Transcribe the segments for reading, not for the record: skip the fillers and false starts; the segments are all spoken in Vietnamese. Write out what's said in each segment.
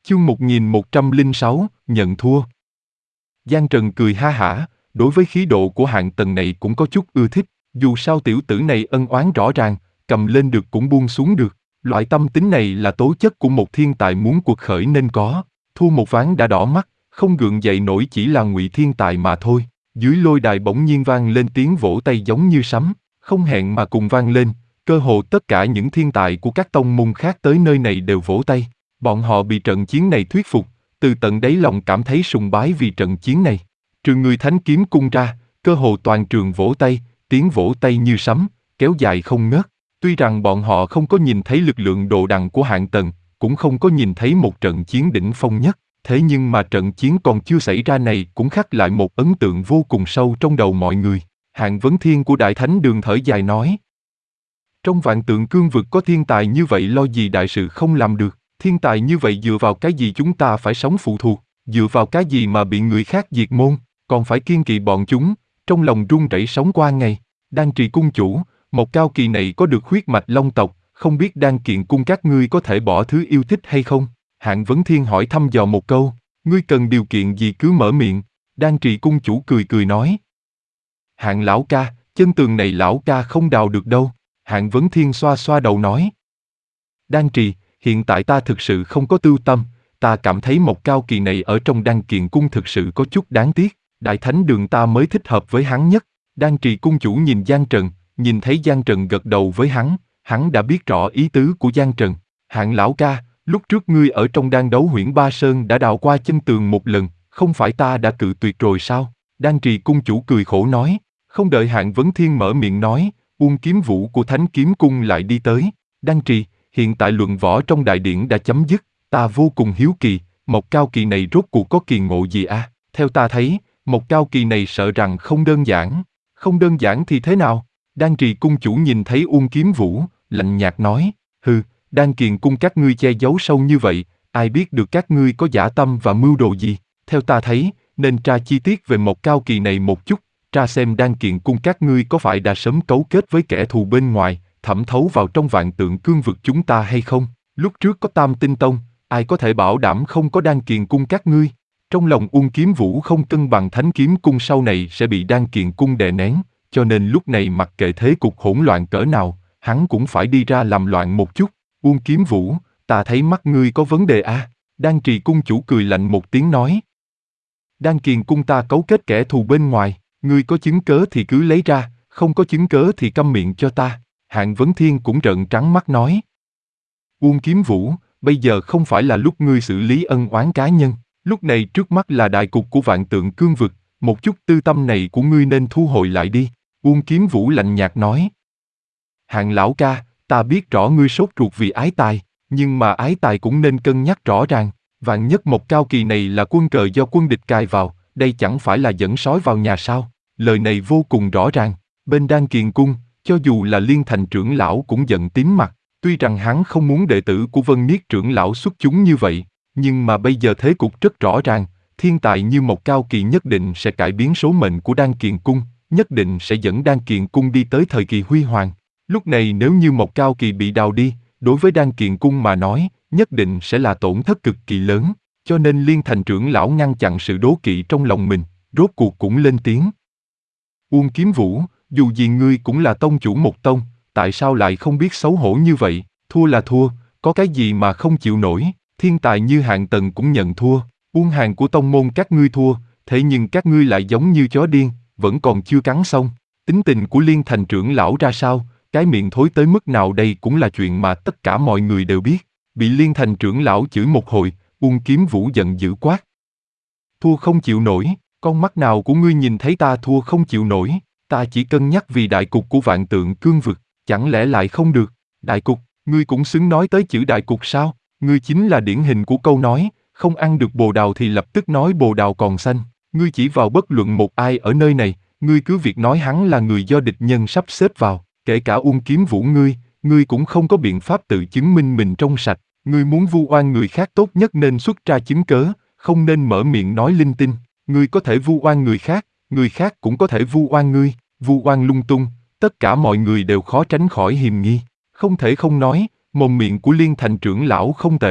Chương 1106, nhận thua. Giang Trần cười ha hả, đối với khí độ của hạng tần này cũng có chút ưa thích, dù sao tiểu tử này ân oán rõ ràng, cầm lên được cũng buông xuống được. Loại tâm tính này là tố chất của một thiên tài muốn cuộc khởi nên có. Thua một ván đã đỏ mắt, không gượng dậy nổi chỉ là ngụy thiên tài mà thôi. Dưới lôi đài bỗng nhiên vang lên tiếng vỗ tay giống như sấm, không hẹn mà cùng vang lên, cơ hồ tất cả những thiên tài của các tông môn khác tới nơi này đều vỗ tay. Bọn họ bị trận chiến này thuyết phục, từ tận đáy lòng cảm thấy sùng bái vì trận chiến này. Trừ người Thánh Kiếm Cung ra, cơ hồ toàn trường vỗ tay, tiếng vỗ tay như sấm, kéo dài không ngớt. Tuy rằng bọn họ không có nhìn thấy lực lượng đồ đằng của hạng tần, cũng không có nhìn thấy một trận chiến đỉnh phong nhất, thế nhưng mà trận chiến còn chưa xảy ra này cũng khắc lại một ấn tượng vô cùng sâu trong đầu mọi người. Hạng Vấn Thiên của Đại Thánh Đường thở dài nói: trong vạn tượng cương vực có thiên tài như vậy lo gì đại sự không làm được, thiên tài như vậy dựa vào cái gì chúng ta phải sống phụ thuộc, dựa vào cái gì mà bị người khác diệt môn, còn phải kiêng kỵ bọn chúng, trong lòng run rẩy sống qua ngày. Đan Trì cung chủ, một cao kỳ này có được huyết mạch Long tộc, không biết Đan Kiện cung các ngươi có thể bỏ thứ yêu thích hay không? Hạng Vấn Thiên hỏi thăm dò một câu, ngươi cần điều kiện gì cứ mở miệng. Đan Trì cung chủ cười cười nói: Hạng lão ca, chân tường này lão ca không đào được đâu. Hạng Vấn Thiên xoa xoa đầu nói: Đan Trì, hiện tại ta thực sự không có tư tâm, ta cảm thấy một cao kỳ này ở trong Đan Kiện cung thực sự có chút đáng tiếc, Đại Thánh Đường ta mới thích hợp với hắn nhất. Đan Trì cung chủ nhìn Giang Trần, nhìn thấy Giang Trần gật đầu với hắn đã biết rõ ý tứ của Giang Trần. Hạng lão ca, lúc trước ngươi ở trong Đan Đấu Huyễn Ba Sơn đã đào qua chân tường một lần, không phải ta đã cự tuyệt rồi sao? Đan Trì cung chủ cười khổ nói. Không đợi Hạng Vấn Thiên mở miệng nói, Uông Kiếm Vũ của Thánh Kiếm Cung lại đi tới. Đan Trì, hiện tại luận võ trong đại điển đã chấm dứt, ta vô cùng hiếu kỳ, một cao kỳ này rốt cuộc có kỳ ngộ gì à? Theo ta thấy, một cao kỳ này sợ rằng không đơn giản. Không đơn giản thì thế nào? Đan Trì cung chủ nhìn thấy Uông Kiếm Vũ, lạnh nhạt nói: hừ, Đan Kiền cung các ngươi che giấu sâu như vậy, ai biết được các ngươi có dã tâm và mưu đồ gì? Theo ta thấy, nên tra chi tiết về một cao kỳ này một chút, tra xem Đan Kiện cung các ngươi có phải đã sớm cấu kết với kẻ thù bên ngoài, thẩm thấu vào trong vạn tượng cương vực chúng ta hay không? Lúc trước có Tam Tinh Tông, ai có thể bảo đảm không có Đan Kiện cung các ngươi? Trong lòng Uông Kiếm Vũ không cân bằng Thánh Kiếm cung sau này sẽ bị Đan Kiện cung đè nén, cho nên lúc này mặc kệ thế cục hỗn loạn cỡ nào, hắn cũng phải đi ra làm loạn một chút. Uông Kiếm Vũ, ta thấy mắt ngươi có vấn đề à? Đan Trì cung chủ cười lạnh một tiếng nói: Đan Kiền cung ta cấu kết kẻ thù bên ngoài, ngươi có chứng cớ thì cứ lấy ra, không có chứng cớ thì câm miệng cho ta. Hạng Vấn Thiên cũng trợn trắng mắt nói: Uông Kiếm Vũ, bây giờ không phải là lúc ngươi xử lý ân oán cá nhân, lúc này trước mắt là đại cục của vạn tượng cương vực, một chút tư tâm này của ngươi nên thu hồi lại đi. Uông Kiếm Vũ lạnh nhạt nói: Hạng lão ca, ta biết rõ ngươi sốt ruột vì ái tài, nhưng mà ái tài cũng nên cân nhắc rõ ràng, vạn nhất một cao kỳ này là quân cờ do quân địch cài vào, đây chẳng phải là dẫn sói vào nhà sao? Lời này vô cùng rõ ràng. Bên Đan Kiền cung, cho dù là Liên Thành trưởng lão cũng giận tím mặt, tuy rằng hắn không muốn đệ tử của Vân Niết trưởng lão xuất chúng như vậy, nhưng mà bây giờ thế cục rất rõ ràng, thiên tài như một cao kỳ nhất định sẽ cải biến số mệnh của Đan Kiền cung, nhất định sẽ dẫn Đan Kiền cung đi tới thời kỳ huy hoàng. Lúc này nếu như một cao kỳ bị đào đi, đối với Đan Kiền cung mà nói, nhất định sẽ là tổn thất cực kỳ lớn, cho nên Liên Thành trưởng lão ngăn chặn sự đố kỵ trong lòng mình, rốt cuộc cũng lên tiếng: Uông Kiếm Vũ, dù gì ngươi cũng là tông chủ một tông, tại sao lại không biết xấu hổ như vậy? Thua là thua, có cái gì mà không chịu nổi? Thiên tài như Hạng Tần cũng nhận thua, Uông hàng của tông môn các ngươi thua, thế nhưng các ngươi lại giống như chó điên, vẫn còn chưa cắn xong. Tính tình của Liên Thành trưởng lão ra sao, cái miệng thối tới mức nào đây cũng là chuyện mà tất cả mọi người đều biết. Bị Liên Thành trưởng lão chửi một hồi, Uông Kiếm Vũ giận dữ quát: Thua không chịu nổi, con mắt nào của ngươi nhìn thấy ta thua không chịu nổi? Ta chỉ cân nhắc vì đại cục của vạn tượng cương vực, chẳng lẽ lại không được? Đại cục, ngươi cũng xứng nói tới chữ đại cục sao? Ngươi chính là điển hình của câu nói, không ăn được bồ đào thì lập tức nói bồ đào còn xanh. Ngươi chỉ vào bất luận một ai ở nơi này, ngươi cứ việc nói hắn là người do địch nhân sắp xếp vào, kể cả Uông Kiếm Vũ ngươi cũng không có biện pháp tự chứng minh mình trong sạch. Ngươi muốn vu oan người khác tốt nhất nên xuất ra chứng cớ, không nên mở miệng nói linh tinh. Ngươi có thể vu oan người khác cũng có thể vu oan ngươi, vu oan lung tung, tất cả mọi người đều khó tránh khỏi hiềm nghi. Không thể không nói, mồm miệng của Liên Thành trưởng lão không tệ.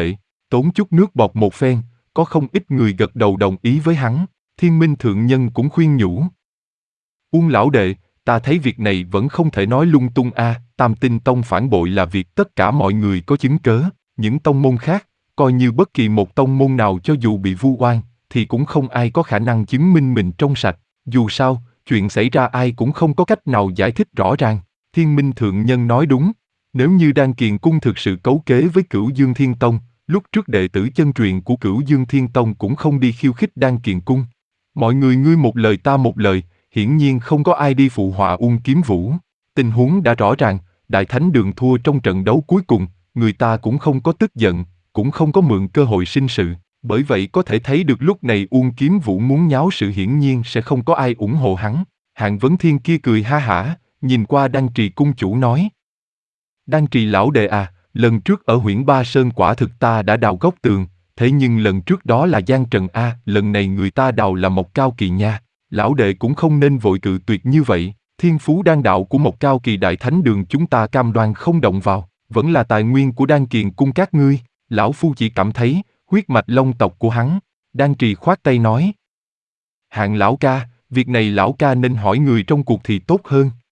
Tốn chút nước bọt một phen, có không ít người gật đầu đồng ý với hắn. Thiên Minh Thượng Nhân cũng khuyên nhủ. Uông lão đệ, ta thấy việc này vẫn không thể nói lung tung a. Tam Tinh Tông phản bội là việc tất cả mọi người có chứng cớ. Những tông môn khác, coi như bất kỳ một tông môn nào cho dù bị vu oan, thì cũng không ai có khả năng chứng minh mình trong sạch. Dù sao, chuyện xảy ra ai cũng không có cách nào giải thích rõ ràng. Thiên Minh Thượng Nhân nói đúng. Nếu như Đan Kiền Cung thực sự cấu kế với Cửu Dương Thiên Tông, lúc trước đệ tử chân truyền của Cửu Dương Thiên Tông cũng không đi khiêu khích Đan Kiền Cung. Mọi người ngươi một lời ta một lời, hiển nhiên không có ai đi phụ họa Uông Kiếm Vũ. Tình huống đã rõ ràng, Đại Thánh Đường thua trong trận đấu cuối cùng, người ta cũng không có tức giận, cũng không có mượn cơ hội sinh sự. Bởi vậy có thể thấy được lúc này Uông Kiếm Vũ muốn nháo sự hiển nhiên sẽ không có ai ủng hộ hắn. Hạng Vấn Thiên kia cười ha hả, nhìn qua Đan Trì cung chủ nói. Đan Trì lão đệ à, lần trước ở Huyễn Ba Sơn quả thực ta đã đào góc tường, thế nhưng lần trước đó là Giang Trần a, lần này người ta đào là Mộc Cao Kỳ nha. Lão đệ cũng không nên vội cự tuyệt như vậy, thiên phú đan đạo của Mộc Cao Kỳ Đại Thánh Đường chúng ta cam đoan không động vào, vẫn là tài nguyên của Đan Kiền Cung các ngươi. Lão phu chỉ cảm thấy, huyết mạch long tộc của hắn. Đan Trì khoát tay nói. Hạng lão ca, việc này lão ca nên hỏi người trong cuộc thì tốt hơn.